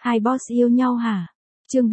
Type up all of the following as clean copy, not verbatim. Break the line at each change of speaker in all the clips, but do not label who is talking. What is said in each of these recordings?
Hai boss yêu nhau hả? Chương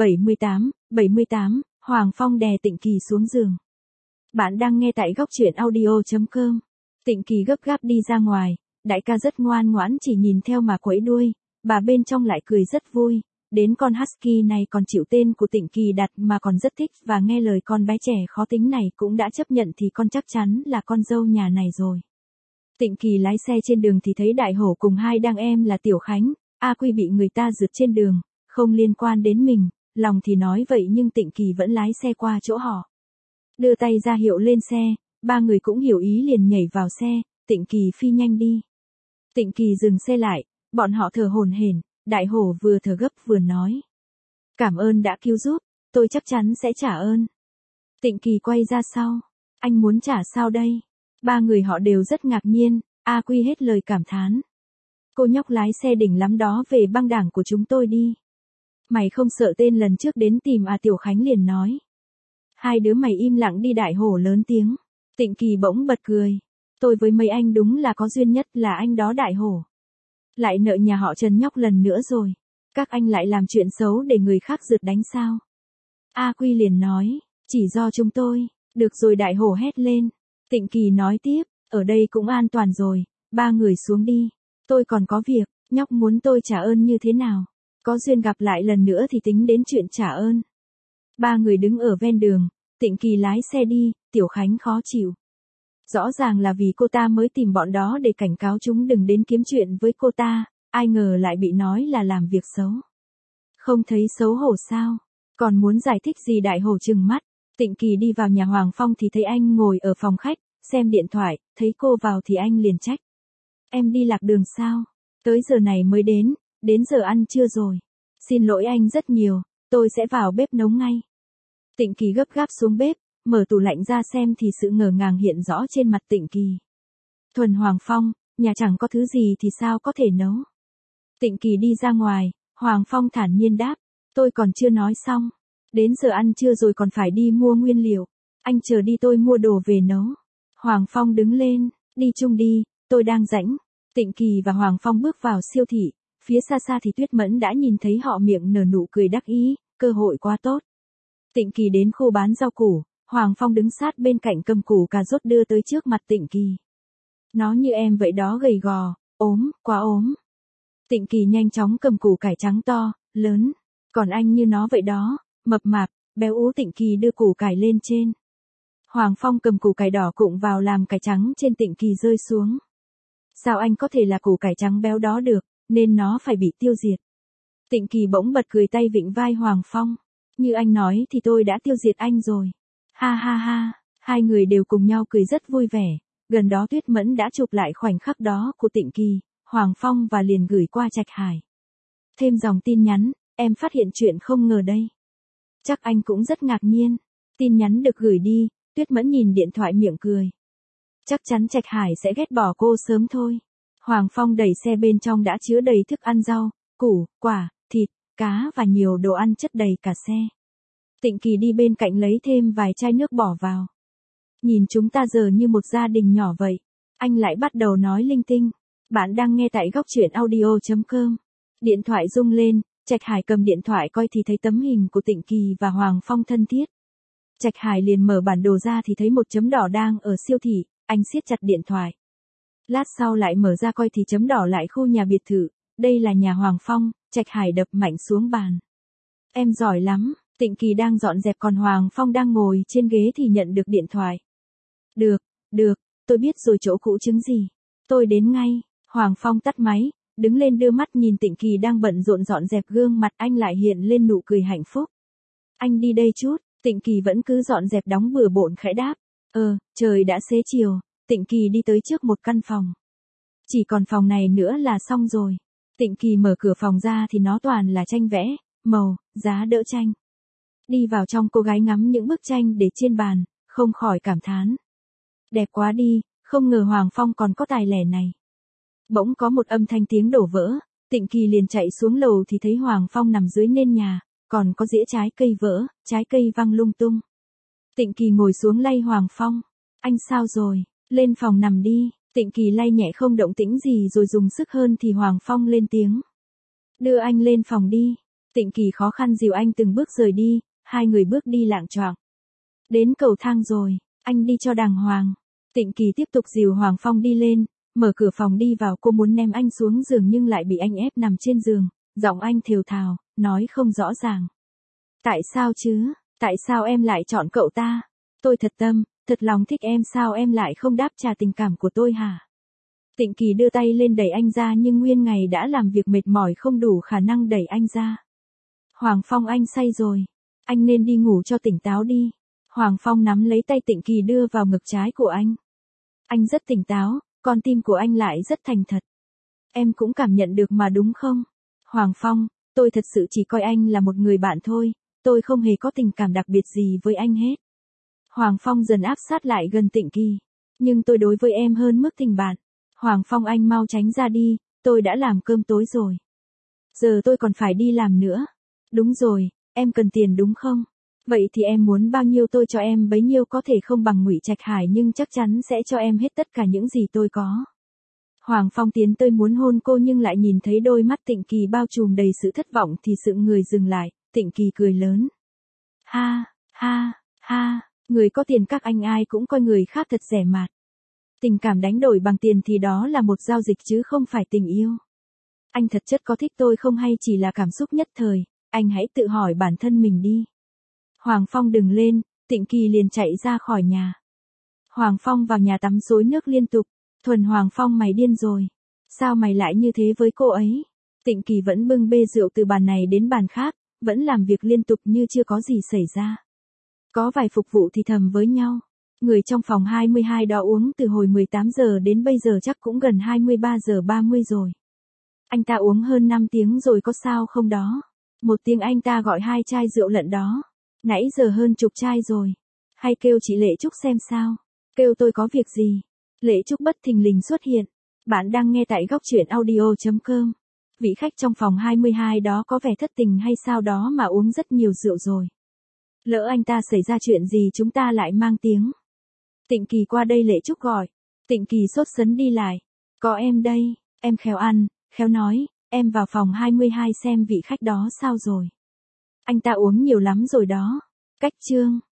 78, Hoàng Phong đè Tịnh Kỳ xuống giường. Bạn đang nghe tại góc truyện audio.com. Tịnh Kỳ gấp gáp đi ra ngoài, đại ca rất ngoan ngoãn chỉ nhìn theo mà quẫy đuôi, bà bên trong lại cười rất vui, đến con husky này còn chịu tên của Tịnh Kỳ đặt mà còn rất thích và nghe lời con bé trẻ khó tính này cũng đã chấp nhận thì con chắc chắn là con dâu nhà này rồi. Tịnh Kỳ lái xe trên đường thì thấy Đại Hổ cùng hai đàn em là Tiểu Khánh, A Quy bị người ta rượt trên đường, không liên quan đến mình, lòng thì nói vậy nhưng Tịnh Kỳ vẫn lái xe qua chỗ họ. Đưa tay ra hiệu lên xe, ba người cũng hiểu ý liền nhảy vào xe, Tịnh Kỳ phi nhanh đi. Tịnh Kỳ dừng xe lại, bọn họ thở hổn hển, Đại Hổ vừa thở gấp vừa nói. Cảm ơn đã cứu giúp, tôi chắc chắn sẽ trả ơn. Tịnh Kỳ quay ra sau, anh muốn trả sao đây? Ba người họ đều rất ngạc nhiên, A Quy hết lời cảm thán. Cô nhóc lái xe đỉnh lắm đó, về băng đảng của chúng tôi đi. Mày không sợ tên lần trước đến tìm à? Tiểu Khánh liền nói. Hai đứa mày im lặng đi. Đại Hổ lớn tiếng. Tịnh Kỳ bỗng bật cười. Tôi với mấy anh đúng là có duyên nhất là anh đó Đại Hổ. Lại nợ nhà họ Trần nhóc lần nữa rồi. Các anh lại làm chuyện xấu để người khác rượt đánh sao? A Quy liền nói. Chỉ do chúng tôi. Được rồi, Đại Hổ hét lên. Tịnh Kỳ nói tiếp. Ở đây cũng an toàn rồi. Ba người xuống đi. Tôi còn có việc. Nhóc muốn tôi trả ơn như thế nào? Có duyên gặp lại lần nữa thì tính đến chuyện trả ơn. Ba người đứng ở ven đường. Tịnh Kỳ lái xe đi. Tiểu Khánh khó chịu. Rõ ràng là vì cô ta mới tìm bọn đó để cảnh cáo chúng đừng đến kiếm chuyện với cô ta. Ai ngờ lại bị nói là làm việc xấu. Không thấy xấu hổ sao? Còn muốn giải thích gì? Đại Hổ trừng mắt. Tịnh Kỳ đi vào nhà Hoàng Phong thì thấy anh ngồi ở phòng khách, xem điện thoại, thấy cô vào thì anh liền trách. Em đi lạc đường sao? Tới giờ này mới đến giờ ăn trưa rồi. Xin lỗi anh rất nhiều, tôi sẽ vào bếp nấu ngay. Tịnh Kỳ gấp gáp xuống bếp, mở tủ lạnh ra xem thì sự ngỡ ngàng hiện rõ trên mặt Tịnh Kỳ. Thuần Hoàng Phong, nhà chẳng có thứ gì thì sao có thể nấu? Tịnh Kỳ đi ra ngoài, Hoàng Phong thản nhiên đáp, tôi còn chưa nói xong. Đến giờ ăn trưa rồi còn phải đi mua nguyên liệu. Anh chờ đi, tôi mua đồ về nấu. Hoàng Phong đứng lên, đi chung đi, tôi đang rảnh. Tịnh Kỳ và Hoàng Phong bước vào siêu thị, phía xa xa thì Tuyết Mẫn đã nhìn thấy họ miệng nở nụ cười đắc ý, cơ hội quá tốt. Tịnh Kỳ đến khu bán rau củ, Hoàng Phong đứng sát bên cạnh cầm củ cà rốt đưa tới trước mặt Tịnh Kỳ. Nó như em vậy đó, gầy gò, ốm, quá ốm. Tịnh Kỳ nhanh chóng cầm củ cải trắng to, lớn, còn anh như nó vậy đó, mập mạp, béo ú. Tịnh Kỳ đưa củ cải lên trên. Hoàng Phong cầm củ cải đỏ cụng vào làm cải trắng trên. Tịnh Kỳ rơi xuống. Sao anh có thể là củ cải trắng béo đó được, nên nó phải bị tiêu diệt. Tịnh Kỳ bỗng bật cười, tay vịn vai Hoàng Phong. Như anh nói thì tôi đã tiêu diệt anh rồi. Ha ha ha, hai người đều cùng nhau cười rất vui vẻ. Gần đó Tuyết Mẫn đã chụp lại khoảnh khắc đó của Tịnh Kỳ, Hoàng Phong và liền gửi qua Trạch Hải. Thêm dòng tin nhắn, em phát hiện chuyện không ngờ đây. Chắc anh cũng rất ngạc nhiên. Tin nhắn được gửi đi, Tuyết Mẫn nhìn điện thoại miệng cười. Chắc chắn Trạch Hải sẽ ghét bỏ cô sớm thôi. Hoàng Phong đẩy xe, bên trong đã chứa đầy thức ăn, rau, củ, quả, thịt, cá và nhiều đồ ăn chất đầy cả xe. Tịnh Kỳ đi bên cạnh lấy thêm vài chai nước bỏ vào. Nhìn chúng ta giờ như một gia đình nhỏ vậy. Anh lại bắt đầu nói linh tinh. Bạn đang nghe tại góc truyện audio.com. Điện thoại rung lên, Trạch Hải cầm điện thoại coi thì thấy tấm hình của Tịnh Kỳ và Hoàng Phong thân thiết. Trạch Hải liền mở bản đồ ra thì thấy một chấm đỏ đang ở siêu thị, anh siết chặt điện thoại. Lát sau lại mở ra coi thì chấm đỏ lại khu nhà biệt thự, đây là nhà Hoàng Phong. Trạch Hải đập mạnh xuống bàn. Em giỏi lắm. Tịnh Kỳ đang dọn dẹp còn Hoàng Phong đang ngồi trên ghế thì nhận được điện thoại. Được, tôi biết rồi, chỗ cũ chứng gì. Tôi đến ngay. Hoàng Phong tắt máy, đứng lên đưa mắt nhìn Tịnh Kỳ đang bận rộn dọn dẹp, gương mặt anh lại hiện lên nụ cười hạnh phúc. Anh đi đây chút. Tịnh Kỳ vẫn cứ dọn dẹp đóng bừa bộn khẽ đáp. Trời đã xế chiều. Tịnh Kỳ đi tới trước một căn phòng. Chỉ còn phòng này nữa là xong rồi. Tịnh Kỳ mở cửa phòng ra thì nó toàn là tranh vẽ, màu, giá đỡ tranh. Đi vào trong, cô gái ngắm những bức tranh để trên bàn, không khỏi cảm thán. Đẹp quá đi, không ngờ Hoàng Phong còn có tài lẻ này. Bỗng có một âm thanh tiếng đổ vỡ, Tịnh Kỳ liền chạy xuống lầu thì thấy Hoàng Phong nằm dưới nền nhà, còn có dĩa trái cây vỡ, trái cây văng lung tung. Tịnh Kỳ ngồi xuống lay Hoàng Phong. Anh sao rồi? Lên phòng nằm đi. Tịnh Kỳ lay nhẹ không động tĩnh gì rồi dùng sức hơn thì Hoàng Phong lên tiếng. Đưa anh lên phòng đi. Tịnh Kỳ khó khăn dìu anh từng bước rời đi, hai người bước đi lạng choạng. Đến cầu thang rồi, anh đi cho đàng hoàng. Tịnh Kỳ tiếp tục dìu Hoàng Phong đi lên, mở cửa phòng đi vào, cô muốn ném anh xuống giường nhưng lại bị anh ép nằm trên giường, giọng anh thều thào, nói không rõ ràng. Tại sao chứ, tại sao em lại chọn cậu ta? Tôi thật tâm, thật lòng thích em, sao em lại không đáp trả tình cảm của tôi hả? Tịnh Kỳ đưa tay lên đẩy anh ra nhưng nguyên ngày đã làm việc mệt mỏi không đủ khả năng đẩy anh ra. Hoàng Phong, anh say rồi. Anh nên đi ngủ cho tỉnh táo đi. Hoàng Phong nắm lấy tay Tịnh Kỳ đưa vào ngực trái của anh. Anh rất tỉnh táo, con tim của anh lại rất thành thật. Em cũng cảm nhận được mà đúng không? Hoàng Phong, tôi thật sự chỉ coi anh là một người bạn thôi, tôi không hề có tình cảm đặc biệt gì với anh hết. Hoàng Phong dần áp sát lại gần Tịnh Kỳ. Nhưng tôi đối với em hơn mức tình bạn. Hoàng Phong, anh mau tránh ra đi, tôi đã làm cơm tối rồi. Giờ tôi còn phải đi làm nữa. Đúng rồi, em cần tiền đúng không? Vậy thì em muốn bao nhiêu tôi cho em bấy nhiêu, có thể không bằng Ngụy Trạch Hải nhưng chắc chắn sẽ cho em hết tất cả những gì tôi có. Hoàng Phong tiến tới muốn hôn cô nhưng lại nhìn thấy đôi mắt Tịnh Kỳ bao trùm đầy sự thất vọng thì sững người dừng lại, Tịnh Kỳ cười lớn. Ha, ha, ha, người có tiền các anh ai cũng coi người khác thật rẻ mạt. Tình cảm đánh đổi bằng tiền thì đó là một giao dịch chứ không phải tình yêu. Anh thật chất có thích tôi không hay chỉ là cảm xúc nhất thời, anh hãy tự hỏi bản thân mình đi. Hoàng Phong đừng lên, Tịnh Kỳ liền chạy ra khỏi nhà. Hoàng Phong vào nhà tắm xối nước liên tục. Thuần, Hoàng Phong, mày điên rồi. Sao mày lại như thế với cô ấy? Tịnh Kỳ vẫn bưng bê rượu từ bàn này đến bàn khác, vẫn làm việc liên tục như chưa có gì xảy ra. Có vài phục vụ thì thầm với nhau. Người trong phòng 22 đó uống từ hồi 18 giờ đến bây giờ chắc cũng gần 23 giờ 30 rồi. Anh ta uống hơn 5 tiếng rồi có sao không đó? Một tiếng anh ta gọi 2 chai rượu lận đó. Nãy giờ hơn chục chai rồi. Hay kêu chị Lệ Trúc xem sao? Kêu tôi có việc gì? Lệ Trúc bất thình lình xuất hiện. Bạn đang nghe tại góc truyện audio.com. Vị khách trong phòng 22 đó có vẻ thất tình hay sao đó mà uống rất nhiều rượu rồi. Lỡ anh ta xảy ra chuyện gì chúng ta lại mang tiếng. Tịnh Kỳ qua đây, Lệ Trúc gọi. Tịnh Kỳ sốt sấn đi lại. Có em đây, em khéo ăn, khéo nói, em vào phòng 22 xem vị khách đó sao rồi. Anh ta uống nhiều lắm rồi đó. Cách chương.